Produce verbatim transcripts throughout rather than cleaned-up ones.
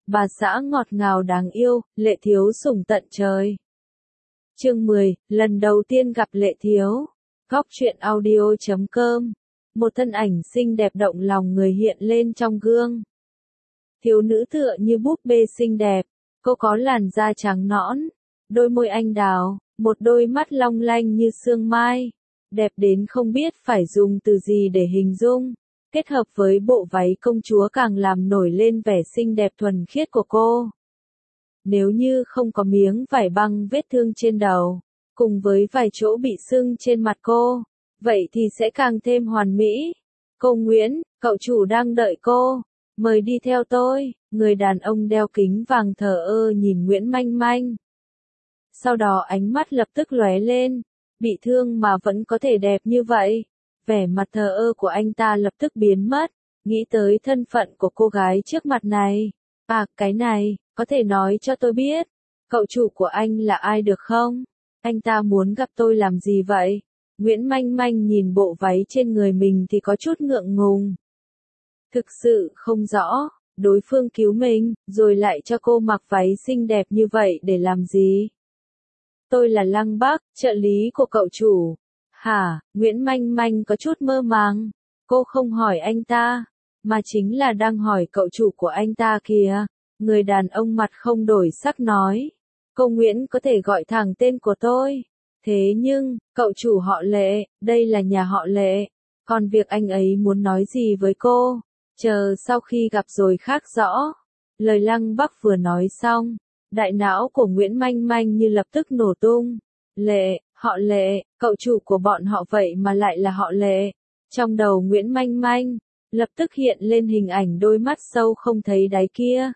bà xã ngọt ngào đáng yêu, Lệ Thiếu sủng tận trời. Chương mười, lần đầu tiên gặp Lệ Thiếu. Góc truyện audio chấm com. Một thân ảnh xinh đẹp động lòng người hiện lên trong gương. Thiếu nữ tựa như búp bê xinh đẹp, cô có làn da trắng nõn, đôi môi anh đào, một đôi mắt long lanh như sương mai, đẹp đến không biết phải dùng từ gì để hình dung. Kết hợp với bộ váy công chúa càng làm nổi lên vẻ xinh đẹp thuần khiết của cô. Nếu như không có miếng vải băng vết thương trên đầu, cùng với vài chỗ bị sưng trên mặt cô, vậy thì sẽ càng thêm hoàn mỹ. Cô Nguyễn, cậu chủ đang đợi cô, mời đi theo tôi. Người đàn ông đeo kính vàng thờ ơ nhìn Nguyễn Manh Manh. Sau đó ánh mắt lập tức lóe lên, bị thương mà vẫn có thể đẹp như vậy. Vẻ mặt thờ ơ của anh ta lập tức biến mất, nghĩ tới thân phận của cô gái trước mặt này. À, cái này, có thể nói cho tôi biết, cậu chủ của anh là ai được không? Anh ta muốn gặp tôi làm gì vậy? Nguyễn Manh Manh nhìn bộ váy trên người mình thì có chút ngượng ngùng. Thực sự không rõ, đối phương cứu mình, rồi lại cho cô mặc váy xinh đẹp như vậy để làm gì? Tôi là Lăng Bắc, trợ lý của cậu chủ. Hả? Nguyễn Manh Manh có chút mơ màng. Cô không hỏi anh ta, mà chính là đang hỏi cậu chủ của anh ta kìa. Người đàn ông mặt không đổi sắc nói. Cô Nguyễn có thể gọi thẳng tên của tôi. Thế nhưng, cậu chủ họ Lệ, đây là nhà họ Lệ. Còn việc anh ấy muốn nói gì với cô, chờ sau khi gặp rồi khác rõ. Lời Lăng Bắc vừa nói xong, đại não của Nguyễn Manh Manh như lập tức nổ tung. Lệ, họ Lệ, cậu chủ của bọn họ vậy mà lại là họ Lệ. Trong đầu Nguyễn Manh Manh, lập tức hiện lên hình ảnh đôi mắt sâu không thấy đáy kia.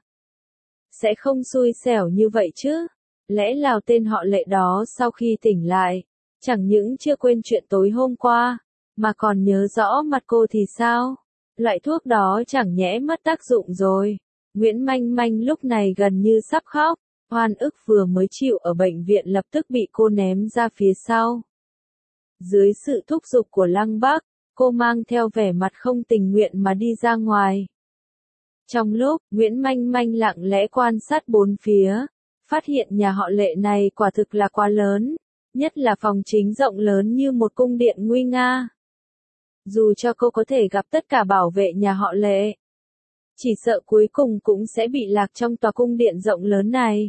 Sẽ không xui xẻo như vậy chứ? Lẽ nào tên họ Lệ đó sau khi tỉnh lại, chẳng những chưa quên chuyện tối hôm qua, mà còn nhớ rõ mặt cô thì sao? Loại thuốc đó chẳng nhẽ mất tác dụng rồi. Nguyễn Manh Manh lúc này gần như sắp khóc. Oan ức vừa mới chịu ở bệnh viện lập tức bị cô ném ra phía sau. Dưới sự thúc giục của Lăng Bắc, cô mang theo vẻ mặt không tình nguyện mà đi ra ngoài. Trong lúc, Nguyễn Manh Manh lặng lẽ quan sát bốn phía, phát hiện nhà họ Lệ này quả thực là quá lớn, nhất là phòng chính rộng lớn như một cung điện nguy nga. Dù cho cô có thể gặp tất cả bảo vệ nhà họ Lệ, chỉ sợ cuối cùng cũng sẽ bị lạc trong tòa cung điện rộng lớn này.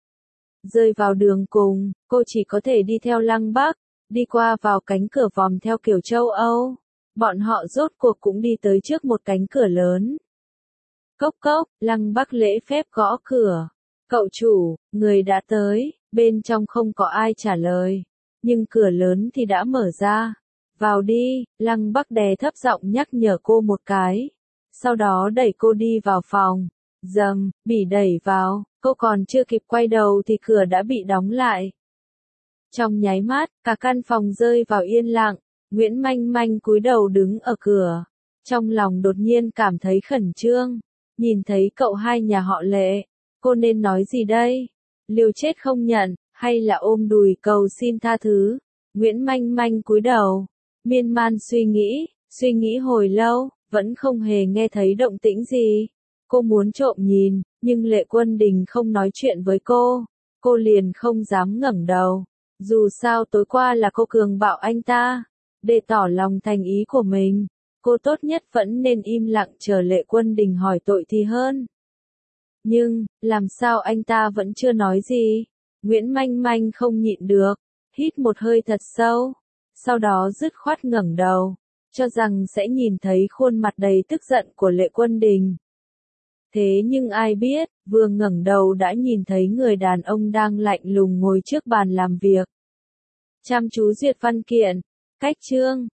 Rơi vào đường cùng, cô chỉ có thể đi theo Lăng Bắc, đi qua vào cánh cửa vòm theo kiểu châu Âu. Bọn họ rốt cuộc cũng đi tới trước một cánh cửa lớn. Cốc cốc, Lăng Bắc lễ phép gõ cửa. Cậu chủ, người đã tới, bên trong không có ai trả lời. Nhưng cửa lớn thì đã mở ra. Vào đi, Lăng Bắc đè thấp giọng nhắc nhở cô một cái. Sau đó đẩy cô đi vào phòng. Dầm, bị đẩy vào, cô còn chưa kịp quay đầu thì cửa đã bị đóng lại. Trong nháy mắt, cả căn phòng rơi vào yên lặng, Nguyễn Manh Manh cúi đầu đứng ở cửa. Trong lòng đột nhiên cảm thấy khẩn trương, nhìn thấy cậu hai nhà họ Lệ, cô nên nói gì đây? Liều chết không nhận, hay là ôm đùi cầu xin tha thứ? Nguyễn Manh Manh cúi đầu, miên man suy nghĩ, suy nghĩ hồi lâu, vẫn không hề nghe thấy động tĩnh gì. Cô muốn trộm nhìn, nhưng Lệ Quân Đình không nói chuyện với cô, cô liền không dám ngẩng đầu. Dù sao tối qua là cô cường bạo anh ta, để tỏ lòng thành ý của mình, cô tốt nhất vẫn nên im lặng chờ Lệ Quân Đình hỏi tội thì hơn. Nhưng, làm sao anh ta vẫn chưa nói gì? Nguyễn Manh Manh không nhịn được, hít một hơi thật sâu, sau đó dứt khoát ngẩng đầu, cho rằng sẽ nhìn thấy khuôn mặt đầy tức giận của Lệ Quân Đình. Thế nhưng ai biết, vừa ngẩng đầu đã nhìn thấy người đàn ông đang lạnh lùng ngồi trước bàn làm việc. Chăm chú duyệt văn kiện, cách chương,